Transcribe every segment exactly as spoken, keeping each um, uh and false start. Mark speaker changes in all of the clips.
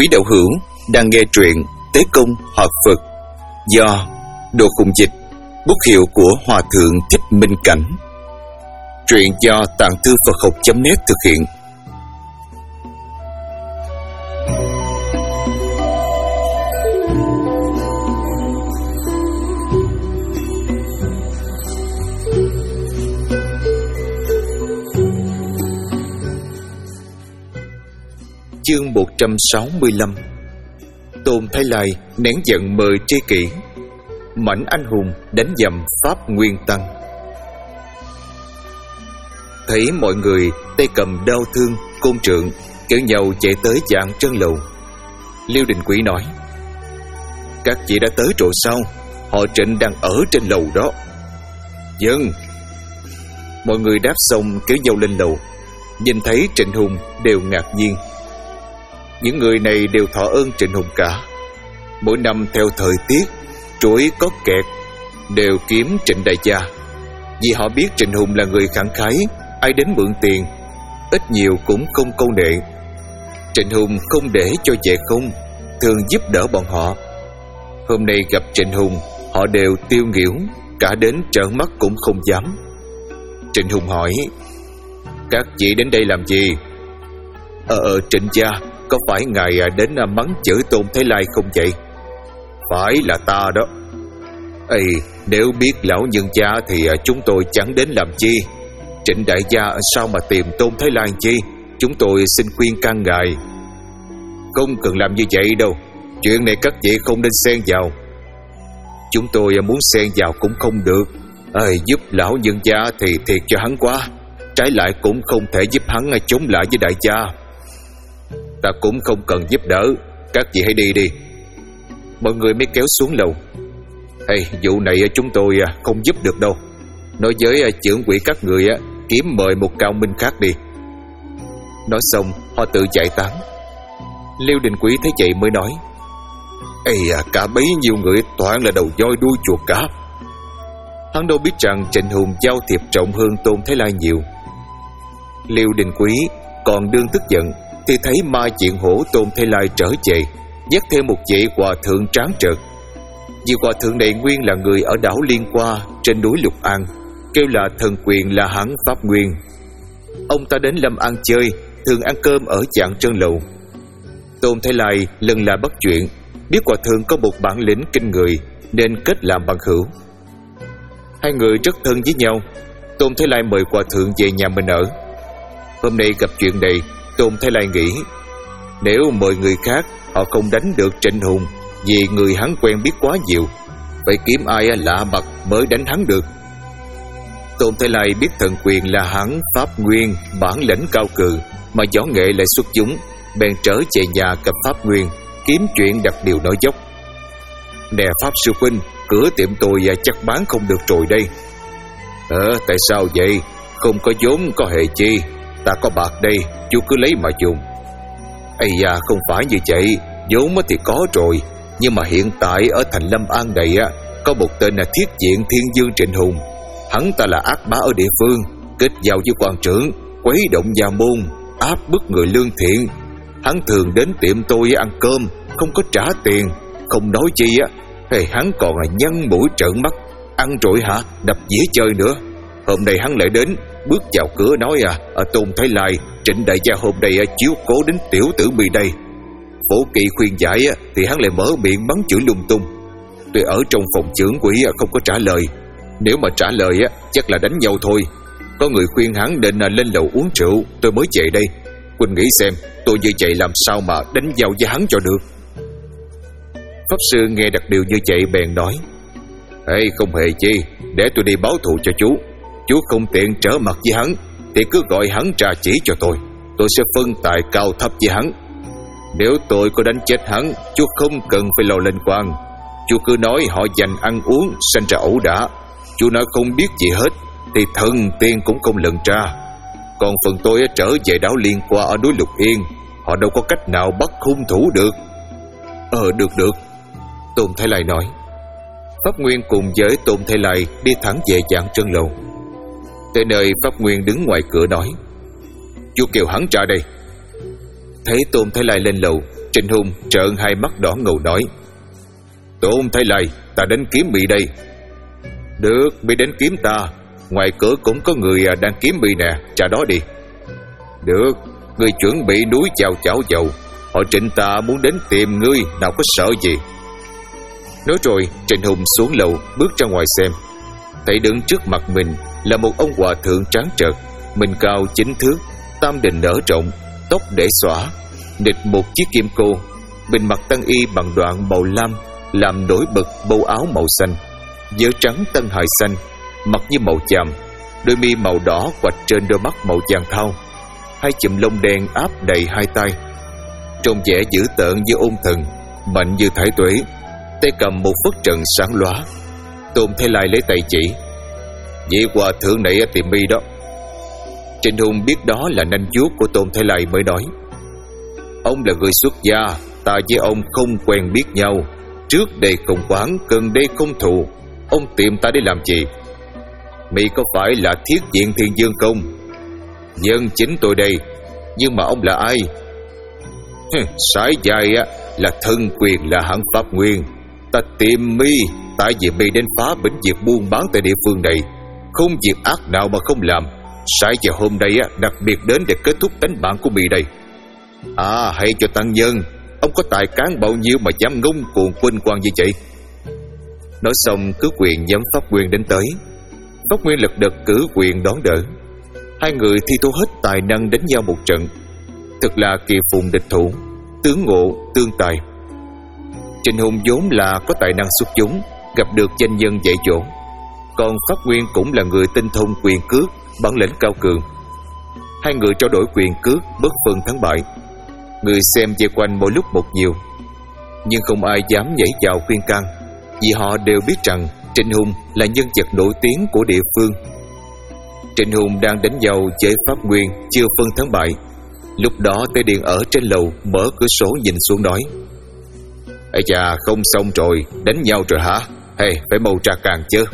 Speaker 1: Quý đạo hữu đang nghe truyện Tế Công Hợp Phật do Đồ Khùng Dịch, bút hiệu của Hòa Thượng Thích Minh Cảnh. Truyện do Tạng Thư Phật Học chấm net thực hiện. Chương một trăm sáu mươi lăm. Tôn Thái Lai nén giận mời tri kỷ. Mãnh anh hùng đánh dầm Pháp Nguyên Tăng. Thấy mọi người tay cầm đao thương, côn trượng kéo nhau chạy tới Dạng Trân Lầu, Liêu Đình Quý nói: "Các chị đã tới rồi sao? Họ Trịnh đang ở trên lầu đó." "Vâng." Mọi người đáp xong kéo nhau lên lầu. Nhìn thấy Trịnh Hùng đều ngạc nhiên. Những người này đều thọ ơn Trịnh Hùng cả. Mỗi năm theo thời tiết, chuỗi có kẹt đều kiếm Trịnh đại gia, vì họ biết Trịnh Hùng là người khẳng khái, ai đến mượn tiền ít nhiều cũng không câu nệ. Trịnh Hùng không để cho dễ không, thường giúp đỡ bọn họ. Hôm nay gặp Trịnh Hùng, họ đều tiêu nghỉu, cả đến trợn mắt cũng không dám. Trịnh Hùng hỏi: "Các chị đến đây làm gì?" Ờ, ờ Trịnh gia, có phải ngài đến mắng chửi Tôn Thái Lai không vậy?" "Phải là ta đó." "Ê, nếu biết lão nhân gia thì chúng tôi chẳng đến làm chi. Trịnh đại gia sao mà tìm Tôn Thái Lai chi? Chúng tôi xin khuyên can ngài." "Không cần làm như vậy đâu. Chuyện này các chị không nên xen vào." "Chúng tôi muốn xen vào cũng không được. Ê, giúp lão nhân gia thì thiệt cho hắn quá. Trái lại cũng không thể giúp hắn chống lại với đại gia." "Ta cũng không cần giúp đỡ, các chị hãy đi đi." Mọi người mới kéo xuống lầu. "Hey, vụ này chúng tôi không giúp được đâu. Nói với trưởng quỹ các người kiếm mời một cao minh khác đi." Nói xong họ tự giải tán. Liêu Đình Quý thấy vậy mới nói: "Ê à, cả bấy nhiêu người toàn là đầu voi đuôi chuột cả." Hắn đâu biết rằng Trịnh Hùng giao thiệp trọng hơn Tôn Thái Lai nhiều. Liêu Đình Quý còn đương tức giận thì thấy ma diện hổ Tôn Thái Lai trở về, dắt thêm một vị hòa thượng tráng trợt. Vị hòa thượng này nguyên là người ở đảo Liên Qua trên núi Lục An, kêu là thần quyền La Hán Pháp Nguyên. Ông ta đến Lâm An chơi, thường ăn cơm ở Dạng Trân Lầu. Tôn Thái Lai lần là bắt chuyện, biết hòa thượng có một bản lĩnh kinh người nên kết làm bằng hữu. Hai người rất thân với nhau. Tôn Thái Lai mời hòa thượng về nhà mình ở. Hôm nay gặp chuyện này, Tôn Thái Lai nghĩ nếu mời người khác họ không đánh được Trịnh Hùng, vì người hắn quen biết quá nhiều, phải kiếm ai lạ mặt mới đánh hắn được. Tôn Thái Lai biết thần quyền là hắn Pháp Nguyên bản lĩnh cao cừ, mà võ nghệ lại xuất chúng, bèn trở về nhà gặp Pháp Nguyên kiếm chuyện đặt điều nói dốc: "Nè Pháp sư huynh, cửa tiệm tôi chắc bán không được rồi đây." "Ờ, tại sao vậy? Không có vốn có hề chi. Ta có bạc đây, chú cứ lấy mà dùng." "Ây da, không phải như vậy. Vốn thì có rồi, nhưng mà hiện tại ở thành Lâm An này á, có một tên là Thiết Diện Thiên Dương Trịnh Hùng. Hắn ta là ác bá ở địa phương, kết giao với quan trưởng, quấy động gia môn, áp bức người lương thiện. Hắn thường đến tiệm tôi ăn cơm, không có trả tiền. Không nói chi á, thì hắn còn là nhăn mũi trợn mắt. Ăn rồi hả, đập dĩa chơi nữa. Hôm nay hắn lại đến, bước vào cửa nói à, ở Tôn Thái Lai, Trịnh đại gia hôm nay chiếu cố đến tiểu tử mi đây. Phổ Kỵ khuyên giải thì hắn lại mở miệng mắng chửi lung tung. Tôi ở trong phòng trưởng quỹ không có trả lời. Nếu mà trả lời chắc là đánh nhau thôi. Có người khuyên hắn nên lên lầu uống rượu, tôi mới về đây. Quỳnh nghĩ xem, tôi như vậy làm sao mà đánh nhau với hắn cho được." Pháp sư nghe đặt điều như vậy bèn nói: "Ê, không hề chi, để tôi đi báo thù cho chú. Chú không tiện trở mặt với hắn thì cứ gọi hắn ra chỉ cho tôi. Tôi sẽ phân tài cao thấp với hắn. Nếu tôi có đánh chết hắn, chú không cần phải lo lên quan. Chú cứ nói họ dành ăn uống sanh ra ẩu đả. Chú nói không biết gì hết thì thần tiên cũng không lần ra. Còn phần tôi trở về đảo Liên Qua ở núi Lục Yên, họ đâu có cách nào bắt hung thủ được." "Ờ, được được." Tôn Thái Lai nói. Pháp Nguyên cùng với Tôn Thái Lai đi thẳng về Dạng Trân Lầu. Tới nơi, Pháp Nguyên đứng ngoài cửa nói: "Chú kêu hắn ra đây." Thấy Tôn Thái Lai lên lầu, Trịnh Hùng trợn hai mắt đỏ ngầu nói: Tôn Thái Lai, ta đến kiếm mị đây. Được, mị đến kiếm ta. Ngoài cửa cũng có người đang kiếm mị nè, trả đó đi. Được, ngươi chuẩn bị núi chào chảo dầu. Họ Trịnh ta muốn đến tìm ngươi, nào có sợ gì. Nói rồi Trịnh Hùng xuống lầu bước ra ngoài xem. Thấy đứng trước mặt mình là một ông hòa thượng tráng trợt, mình cao chín thước, tam đình nở rộng, tóc để xõa, địch một chiếc kim cô, mình mặc tăng y bằng đoạn màu lam làm nổi bật bâu áo màu xanh, vớ trắng tân hài xanh, mặt như màu chàm, đôi mi màu đỏ quạch trên đôi mắt màu vàng thau, hai chùm lông đen áp đầy hai tay, trông vẻ dữ tợn như ôn thần, mạnh như thái tuế, tay cầm một phất trần sáng lóa. Tôn Thái Lai lấy tay chỉ: Vị hòa thượng này tìm mi đó. Trịnh Hùng biết đó là nanh vuốt của Tôn Thái Lai mới nói: Ông là người xuất gia, ta với ông không quen biết nhau, trước đây không oán, gần đây không thù, ông tìm ta để làm gì? Mi có phải là Thiết Diện Thiên Dương không? Dân chính tôi đây, nhưng mà ông là ai? Sải dài là thân quyền là hãng Pháp Nguyên. Ta tìm mi tại vì mi đến phá bỉnh việc buôn bán tại địa phương này, không việc ác nào mà không làm. Sải giờ hôm nay đặc biệt đến để kết thúc đánh bạn của mi đây. À, hay cho tăng nhân, ông có tài cán bao nhiêu mà dám ngông cuồng quên quan như vậy? Nói xong cứ quyền nhắm Pháp Nguyên đến tới. Pháp Nguyên lật đật cử quyền đón đỡ. Hai người thi thố hết tài năng đánh nhau một trận, thật là kỳ phùng địch thủ, tướng ngộ tương tài. Trịnh Hùng vốn là có tài năng xuất chúng, gặp được danh nhân dạy dỗ, còn Pháp Nguyên cũng là người tinh thông quyền cước, bản lĩnh cao cường. Hai người trao đổi quyền cước, bất phân thắng bại. Người xem về quanh mỗi lúc một nhiều, nhưng không ai dám nhảy vào khuyên can, vì họ đều biết rằng Trịnh Hùng là nhân vật nổi tiếng của địa phương. Trịnh Hùng đang đánh nhau với Pháp Nguyên, chưa phân thắng bại. Lúc đó Tây Điện ở trên lầu mở cửa sổ nhìn xuống nói: Ây chà, không xong rồi, đánh nhau rồi hả? Hey, phải mau ra càng chứ.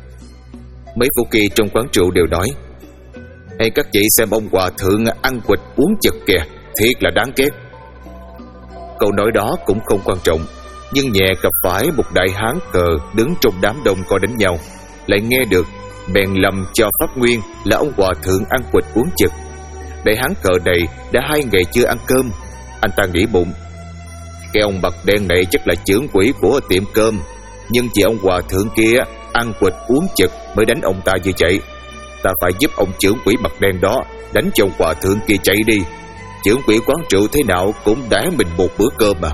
Speaker 1: Mấy phu kỳ trong quán rượu đều nói: Hay các chị xem ông hòa thượng ăn quỵt uống chật kìa, thiệt là đáng ghét. Câu nói đó cũng không quan trọng, nhưng nhẹ gặp phải một đại hán cờ đứng trong đám đông coi đánh nhau, lại nghe được, bèn lầm cho Pháp Nguyên là ông hòa thượng ăn quỵt uống chật. Đại hán cờ này đã hai ngày chưa ăn cơm. Anh ta nghĩ bụng: Cái ông bạc đen này chắc là chưởng quỷ của tiệm cơm, nhưng vì ông hòa thượng kia ăn quỵt uống chật mới đánh ông ta như vậy. Ta phải giúp ông chưởng quỷ bạc đen đó đánh cho ông hòa thượng kia chạy đi. Chưởng quỷ quán rượu thế nào cũng đá mình một bữa cơm mà.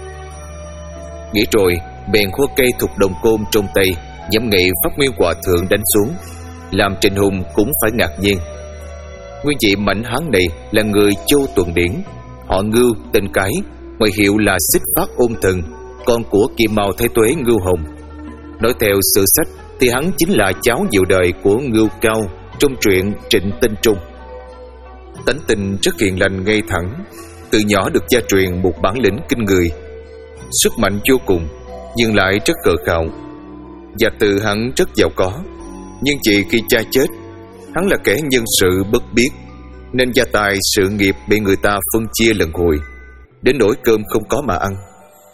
Speaker 1: Nghĩ rồi bèn khua cây thục đồng côn trong tay, nhắm nghị Pháp Nguyên hòa thượng đánh xuống, làm Trịnh Hùng cũng phải ngạc nhiên. Nguyên vị mảnh hán này là người Châu Tuần Điển, họ Ngưu tên Cái, ngoài hiệu là Xích Phát Ôn Thần, con của Kim Mao Thái Tuế Ngưu Hồng. Nói theo sử sách thì hắn chính là cháu nhiều đời của Ngưu Cao trong truyện Trịnh Tinh Trung. Tánh tình rất hiền lành ngay thẳng, từ nhỏ được gia truyền một bản lĩnh kinh người, sức mạnh vô cùng nhưng lại rất khờ khạo. Và từ hắn rất giàu có, nhưng chỉ khi cha chết, hắn là kẻ nhân sự bất biết, nên gia tài sự nghiệp bị người ta phân chia lần hồi, đến nỗi cơm không có mà ăn.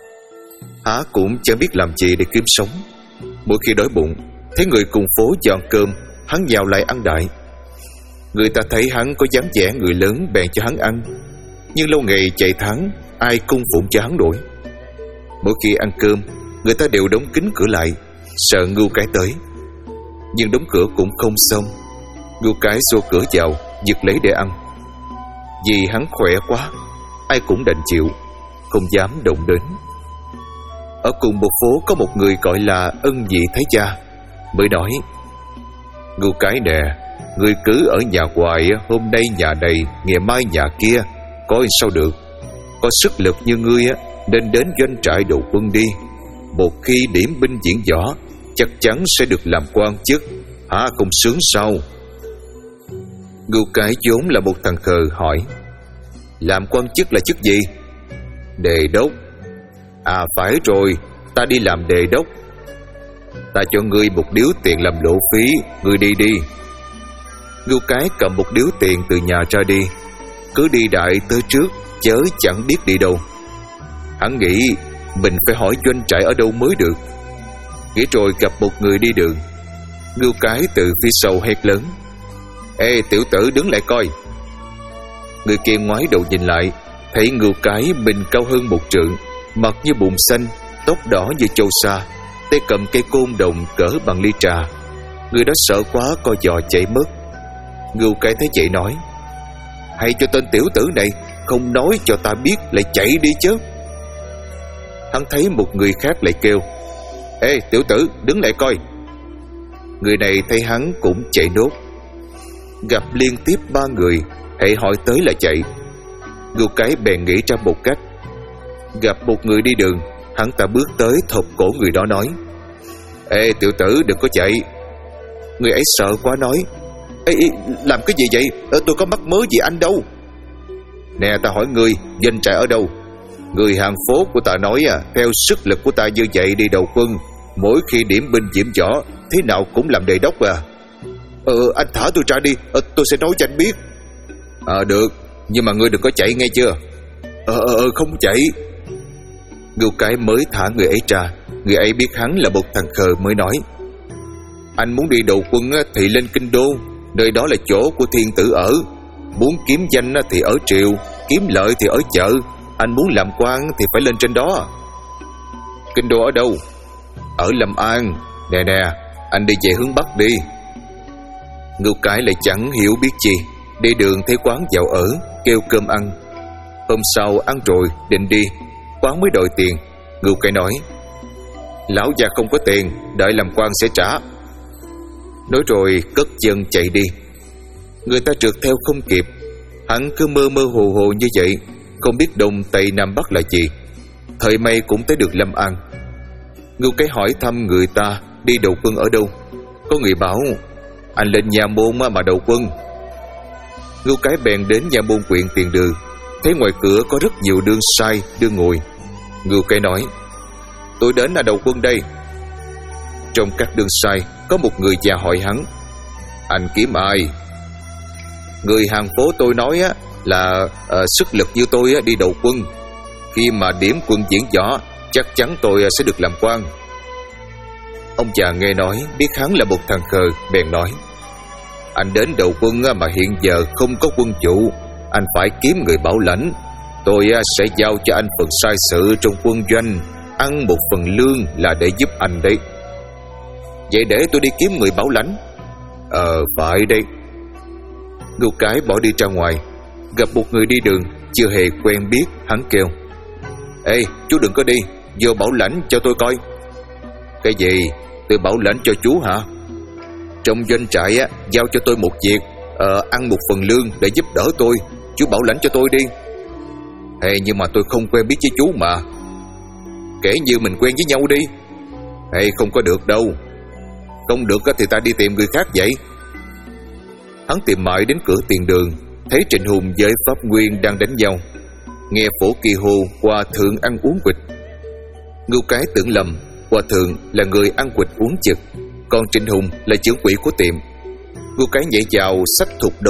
Speaker 1: Há cũng chẳng biết làm gì để kiếm sống. Mỗi khi đói bụng, thấy người cùng phố dọn cơm, hắn vào lại ăn đại. Người ta thấy hắn có dáng vẻ người lớn bèn cho hắn ăn, nhưng lâu ngày chạy thắng, ai cung phụng cho hắn nổi. Mỗi khi ăn cơm, người ta đều đóng kín cửa lại, sợ Ngưu Cái tới. Nhưng đóng cửa cũng không xong, Ngưu Cái xô cửa vào, giật lấy để ăn. Vì hắn khỏe quá, ai cũng đành chịu, không dám động đến. Ở cùng một phố có một người gọi là Ân Vị Thái Gia, mới nói: Ngưu Cái nè, người cứ ở nhà hoài, hôm nay nhà này, ngày mai nhà kia, coi sao được. Có sức lực như ngươi nên đến doanh trại đầu quân đi. Một khi điểm binh diễn võ, chắc chắn sẽ được làm quan chức, hả không sướng sao? Ngưu Cái vốn là một thằng khờ, hỏi: Làm quan chức là chức gì? Đề đốc. À phải rồi, ta đi làm đề đốc. Ta cho ngươi một điếu tiền làm lộ phí, ngươi đi đi. Ngưu Cái cầm một điếu tiền từ nhà ra đi, cứ đi đại tới trước, chớ chẳng biết đi đâu. Hắn nghĩ mình phải hỏi doanh trại ở đâu mới được. Nghĩ rồi gặp một người đi đường. Ngưu Cái từ phía sau hét lớn: Ê tiểu tử, đứng lại coi. Người kia ngoái đầu nhìn lại, thấy Ngưu Cái mình cao hơn một trượng, mặt như bùn xanh, tóc đỏ như châu sa, tay cầm cây côn đồng cỡ bằng ly trà. Người đó sợ quá co giò chạy mất. Ngưu Cái thấy vậy nói: Hay cho tên tiểu tử này không nói cho ta biết lại chạy đi chứ. Hắn thấy một người khác lại kêu: Ê tiểu tử, đứng lại coi. Người này thấy hắn cũng chạy nốt. Gặp liên tiếp ba người, hễ hỏi tới là chạy. Ngưu Cái bèn nghĩ ra một cách. Gặp một người đi đường, hắn ta bước tới thộp cổ người đó nói: Ê tiểu tử, đừng có chạy. Người ấy sợ quá nói: Ê, làm cái gì vậy? Tôi có mắc mớ gì anh đâu. Nè, ta hỏi ngươi, doanh trại ở đâu? Người hàng phố của ta nói à, theo sức lực của ta như vậy đi đầu quân, mỗi khi điểm binh diễm võ, thế nào cũng làm đề đốc à. Ờ, anh thả tôi ra đi, ờ, tôi sẽ nói cho anh biết. À được, nhưng mà ngươi đừng có chạy nghe chưa? Ờ, ờ, không chạy. Ngưu Cái mới thả người ấy ra. Người ấy biết hắn là một thằng khờ mới nói: Anh muốn đi đầu quân thì lên Kinh Đô, nơi đó là chỗ của thiên tử ở. Muốn kiếm danh thì ở triều, kiếm lợi thì ở chợ. Anh muốn làm quan thì phải lên trên đó. Kinh Đô ở đâu? Ở Lâm An. Nè nè, anh đi về hướng Bắc đi. Ngưu Cái lại chẳng hiểu biết gì, đi đường thấy quán vào ở, kêu cơm ăn. Hôm sau ăn rồi định đi, quán mới đòi tiền. Ngưu Cái nói: Lão già không có tiền, đợi làm quan sẽ trả. Nói rồi cất chân chạy đi. Người ta trượt theo không kịp. Hắn cứ mơ mơ hồ hồ như vậy, không biết đông tây nam bắc là gì. Thời may cũng tới được Lâm An. Ngưu Cái hỏi thăm người ta đi đầu quân ở đâu. Có người bảo: Anh lên Nha Môn mà đầu quân. Ngưu Cái bèn đến Nha Môn quyện Tiền Đường, thấy ngoài cửa có rất nhiều đương sai đương ngồi. Ngưu Cái nói: Tôi đến là đầu quân đây. Trong các đương sai có một người già hỏi hắn: Anh kiếm ai? Người hàng phố tôi nói á, là uh, sức lực như tôi á, đi đầu quân. Khi mà điểm quân diễn võ, chắc chắn tôi sẽ được làm quan. Ông già nghe nói biết hắn là một thằng khờ, bèn nói: Anh đến đầu quân mà hiện giờ không có quân chủ, anh phải kiếm người bảo lãnh. Tôi sẽ giao cho anh phần sai sự trong quân doanh, ăn một phần lương là để giúp anh đấy. Vậy để tôi đi kiếm người bảo lãnh? Ờ phải đây. Ngưu Cái bỏ đi ra ngoài. Gặp một người đi đường chưa hề quen biết, hắn kêu: Ê chú đừng có đi, vô bảo lãnh cho tôi coi. Cái gì? Tôi bảo lãnh cho chú hả? Trong doanh trại á, giao cho tôi một việc, ờ, ăn một phần lương để giúp đỡ tôi. Chú bảo lãnh cho tôi đi. Ê nhưng mà tôi không quen biết với chú mà. Kể như mình quen với nhau đi. Ê không có được đâu. Không được thì ta đi tìm người khác vậy. Hắn tìm mãi đến cửa Tiền Đường, thấy Trịnh Hùng với Pháp Nguyên đang đánh nhau. Nghe Phổ Kỳ hô Hòa thượng ăn uống quỵt. Ngưu Cái tưởng lầm Hòa thượng là người ăn quỵt uống chực, còn Trịnh Hùng là trưởng quỹ của tiệm. Ngưu Cái nhảy vào xách thục độc.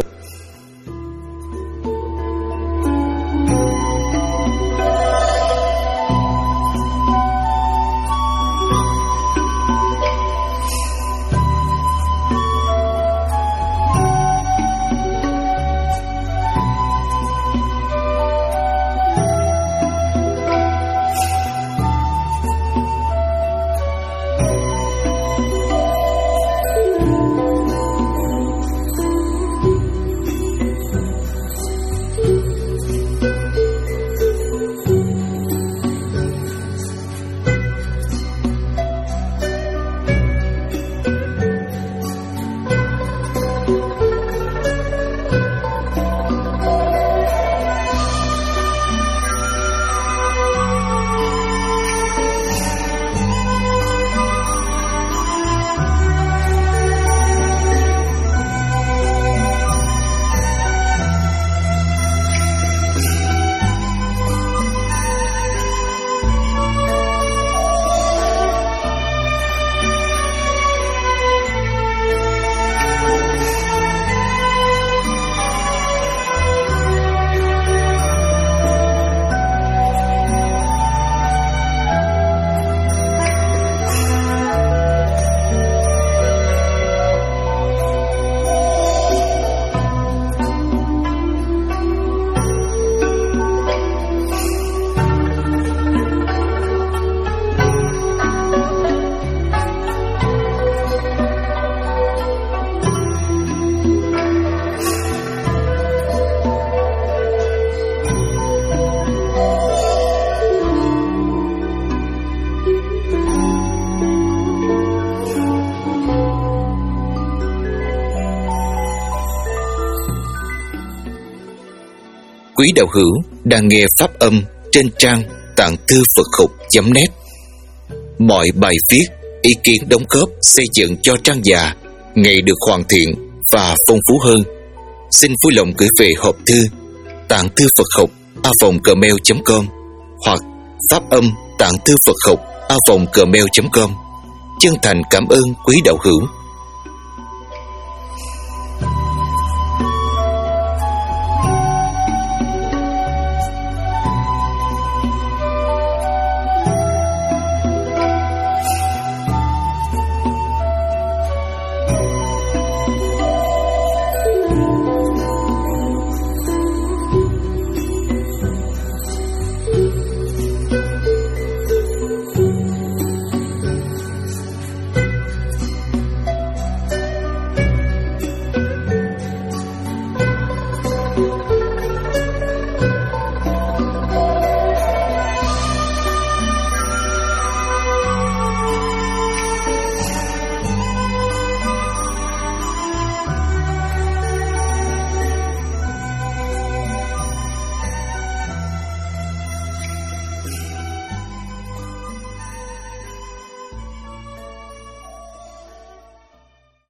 Speaker 1: quý đạo hữu đang nghe pháp âm trên trang tạng thư Phật học chấm net. Mọi bài viết, ý kiến đóng góp xây dựng cho trang già ngày được hoàn thiện và phong phú hơn, xin vui lòng gửi về hộp thư tạng thư Phật học a vòng gmail chấm com hoặc pháp âm tạng thư Phật học a vòng gmail chấm com. Chân thành cảm ơn quý đạo hữu.